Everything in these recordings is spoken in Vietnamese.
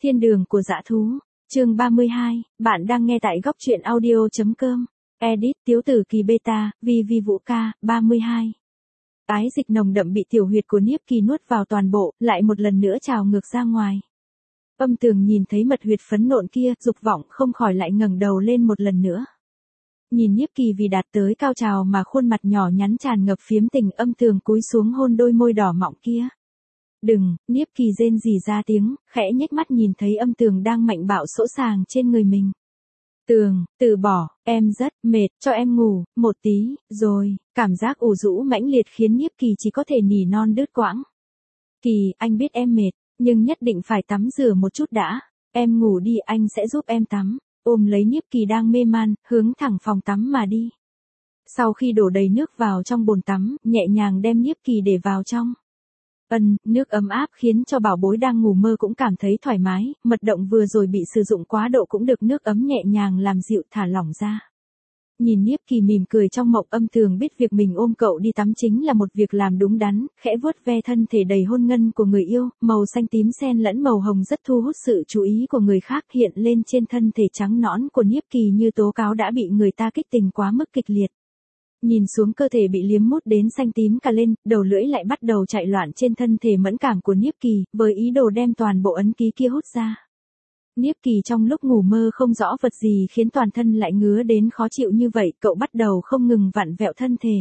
Thiên đường của dã thú, chương 32, bạn đang nghe tại góc truyện audio.com. Edit Tiếu Tử Kỳ Beta, Vi Vũ Ca, 32. Ái dịch nồng đậm bị tiểu huyệt của Niếp Kỳ nuốt vào toàn bộ, lại một lần nữa trào ngược ra ngoài. Âm Tường nhìn thấy mật huyệt phấn nộn kia, dục vọng không khỏi lại ngẩng đầu lên một lần nữa. Nhìn Niếp Kỳ vì đạt tới cao trào mà khuôn mặt nhỏ nhắn tràn ngập phiếm tình, Âm Tường cúi xuống hôn đôi môi đỏ mọng kia. Đừng, Niếp Kỳ rên rỉ ra tiếng, khẽ nhếch mắt nhìn thấy Âm Tường đang mạnh bạo sỗ sàng trên người mình. Tường, từ bỏ, em rất mệt, cho em ngủ, một tí, rồi, cảm giác ủ rũ mãnh liệt khiến Niếp Kỳ chỉ có thể nỉ non đứt quãng. Kỳ, anh biết em mệt, nhưng nhất định phải tắm rửa một chút đã, em ngủ đi anh sẽ giúp em tắm, ôm lấy Niếp Kỳ đang mê man, hướng thẳng phòng tắm mà đi. Sau khi đổ đầy nước vào trong bồn tắm, nhẹ nhàng đem Niếp Kỳ để vào trong. Nước ấm áp khiến cho bảo bối đang ngủ mơ cũng cảm thấy thoải mái, mật động vừa rồi bị sử dụng quá độ cũng được nước ấm nhẹ nhàng làm dịu thả lỏng ra. Nhìn Niếp Kỳ mỉm cười trong mộng, Âm Tường biết việc mình ôm cậu đi tắm chính là một việc làm đúng đắn, khẽ vuốt ve thân thể đầy hôn ngân của người yêu, màu xanh tím xen lẫn màu hồng rất thu hút sự chú ý của người khác, hiện lên trên thân thể trắng nõn của Niếp Kỳ như tố cáo đã bị người ta kích tình quá mức kịch liệt. Nhìn xuống cơ thể bị liếm mút đến xanh tím cả lên, đầu lưỡi lại bắt đầu chạy loạn trên thân thể mẫn cảm của Niếp Kỳ, với ý đồ đem toàn bộ ấn ký kia hút ra. Niếp Kỳ trong lúc ngủ mơ không rõ vật gì khiến toàn thân lại ngứa đến khó chịu như vậy, cậu bắt đầu không ngừng vặn vẹo thân thể.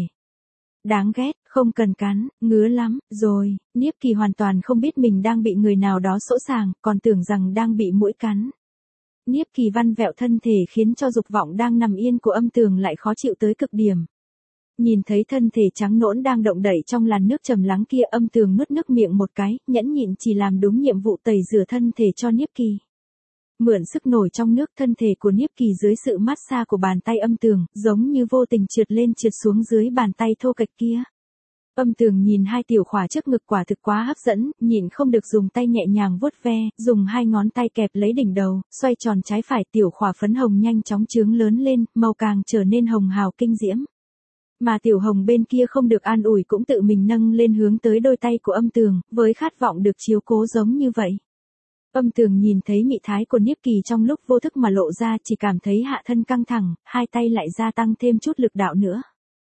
Đáng ghét, không cần cắn, ngứa lắm, rồi, Niếp Kỳ hoàn toàn không biết mình đang bị người nào đó sỗ sàng, còn tưởng rằng đang bị muỗi cắn. Niếp Kỳ vặn vẹo thân thể khiến cho dục vọng đang nằm yên của Âm Tường lại khó chịu tới cực điểm. Nhìn thấy thân thể trắng nõn đang động đậy trong làn nước trầm lắng kia, Âm Tường nuốt nước miệng một cái, nhẫn nhịn chỉ làm đúng nhiệm vụ tẩy rửa thân thể cho Niếp Kỳ. Mượn sức nổi trong nước, thân thể của Niếp Kỳ dưới sự mát xa của bàn tay Âm Tường, giống như vô tình trượt lên trượt xuống dưới bàn tay thô kệch kia. Âm Tường nhìn hai tiểu khỏa trước ngực quả thực quá hấp dẫn, nhịn không được dùng tay nhẹ nhàng vuốt ve, dùng hai ngón tay kẹp lấy đỉnh đầu, xoay tròn trái phải, tiểu khỏa phấn hồng nhanh chóng chướng lớn lên, màu càng trở nên hồng hào kinh diễm. Mà tiểu hồng bên kia không được an ủi cũng tự mình nâng lên hướng tới đôi tay của Âm Tường, với khát vọng được chiếu cố giống như vậy. Âm Tường nhìn thấy mị thái của Niếp Kỳ trong lúc vô thức mà lộ ra, chỉ cảm thấy hạ thân căng thẳng, hai tay lại gia tăng thêm chút lực đạo nữa.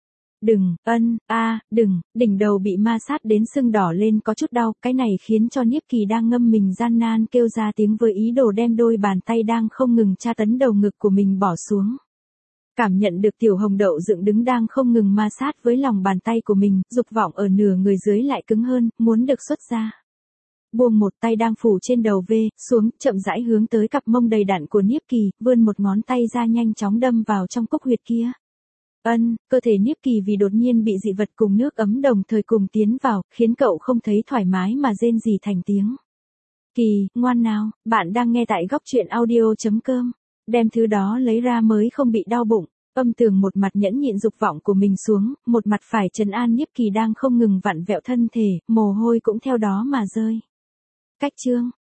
Đừng, đừng, đỉnh đầu bị ma sát đến sưng đỏ lên có chút đau, cái này khiến cho Niếp Kỳ đang ngâm mình gian nan kêu ra tiếng với ý đồ đem đôi bàn tay đang không ngừng tra tấn đầu ngực của mình bỏ xuống. Cảm nhận được tiểu hồng đậu dựng đứng đang không ngừng ma sát với lòng bàn tay của mình, dục vọng ở nửa người dưới lại cứng hơn, muốn được xuất ra. Buông một tay đang phủ trên đầu về, xuống, chậm rãi hướng tới cặp mông đầy đặn của Niếp Kỳ, vươn một ngón tay ra nhanh chóng đâm vào trong cúc huyệt kia. Cơ thể Niếp Kỳ vì đột nhiên bị dị vật cùng nước ấm đồng thời cùng tiến vào, khiến cậu không thấy thoải mái mà rên rỉ thành tiếng. Kỳ, ngoan nào, bạn đang nghe tại góc truyện audio.com. Đem thứ đó lấy ra mới không bị đau bụng. Âm Tường một mặt nhẫn nhịn dục vọng của mình xuống, một mặt phải trấn an Niếp Kỳ đang không ngừng vặn vẹo thân thể, mồ hôi cũng theo đó mà rơi. Cách chương